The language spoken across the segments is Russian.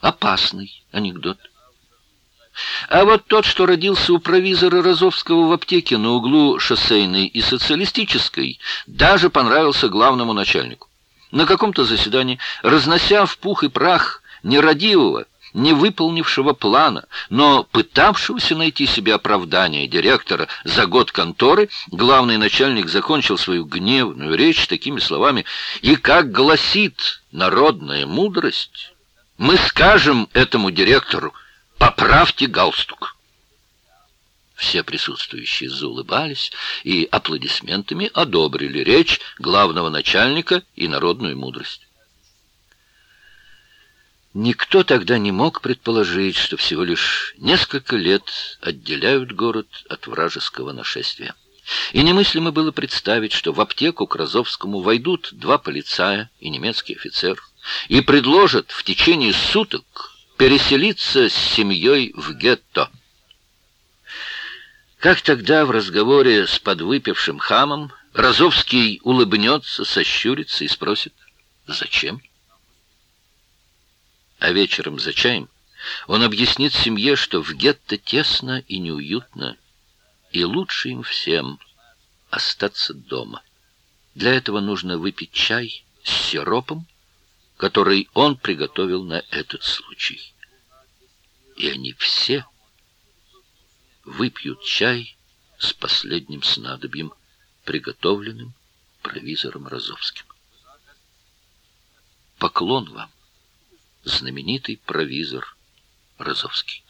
опасный анекдот. А вот тот, что родился у провизора Розовского в аптеке на углу Шоссейной и Социалистической, даже понравился главному начальнику. На каком-то заседании, разнося в пух и прах нерадивого, не выполнившего плана, но пытавшегося найти себе оправдание директора за год конторы, главный начальник закончил свою гневную речь такими словами: «И как гласит народная мудрость, мы скажем этому директору: поправьте галстук». Все присутствующие заулыбались и аплодисментами одобрили речь главного начальника и народную мудрость. Никто тогда не мог предположить, что всего лишь несколько лет отделяют город от вражеского нашествия. И немыслимо было представить, что в аптеку к Розовскому войдут 2 полицая и немецкий офицер и предложат в течение суток переселиться с семьей в гетто. Как тогда в разговоре с подвыпившим хамом Розовский улыбнется, сощурится и спросит: «Зачем?» А вечером за чаем он объяснит семье, что в гетто тесно и неуютно, и лучше им всем остаться дома. Для этого нужно выпить чай с сиропом, который он приготовил на этот случай. И они все выпьют чай с последним снадобьем, приготовленным провизором Розовским. Поклон вам, знаменитый провизор Розовский.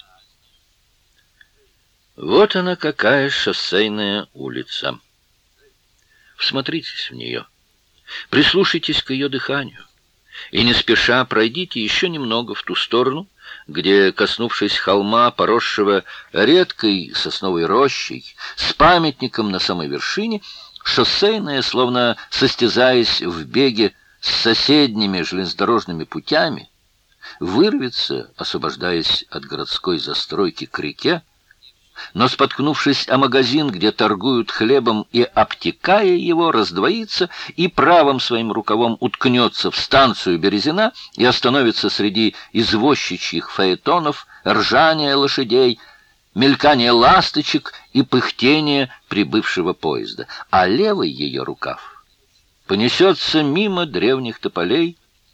Вот она какая шоссейная улица. Всмотритесь в нее, прислушайтесь к ее дыханию, и не спеша пройдите еще немного в ту сторону, где, коснувшись холма, поросшего редкой сосновой рощей, с памятником на самой вершине, шоссейная, словно состязаясь в беге с соседними железнодорожными путями, вырвется, освобождаясь от городской застройки, к реке, но, споткнувшись о магазин, где торгуют хлебом, и обтекая его, раздвоится и правым своим рукавом уткнется в станцию Березина и остановится среди извозчичьих фаэтонов, ржания лошадей, мелькания ласточек и пыхтения прибывшего поезда, а левый ее рукав понесется мимо древних тополей,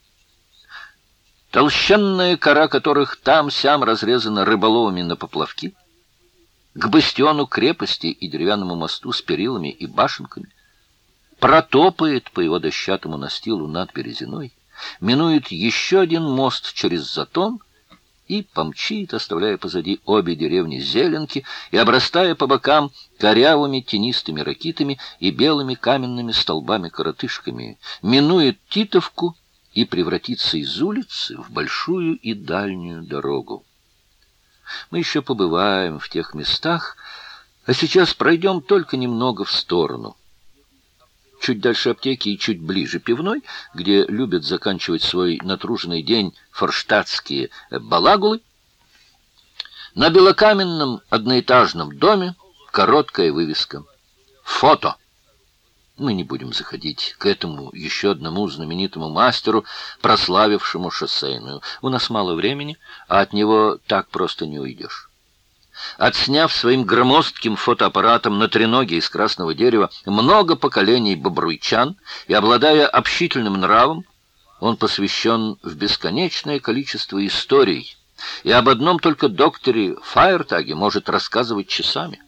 толщенная кора которых там-сям разрезана рыболовами на поплавки, к бастиону крепости и деревянному мосту с перилами и башенками, протопает по его дощатому настилу над Березиной, минует еще один мост через Затон и помчит, оставляя позади обе деревни Зеленки и обрастая по бокам корявыми тенистыми ракитами и белыми каменными столбами-коротышками, минует Титовку и превратится из улицы в большую и дальнюю дорогу. Мы еще побываем в тех местах, а сейчас пройдем только немного в сторону. Чуть дальше аптеки и чуть ближе пивной, где любят заканчивать свой натруженный день форштадтские балагулы, на белокаменном одноэтажном доме короткая вывеска «Фото». Мы не будем заходить к этому еще одному знаменитому мастеру, прославившему шоссейную. У нас мало времени, а от него так просто не уйдешь. Отсняв своим громоздким фотоаппаратом на треноге из красного дерева много поколений бобруйчан и обладая общительным нравом, он посвящен в бесконечное количество историй, и об одном только докторе Фаертаге может рассказывать часами.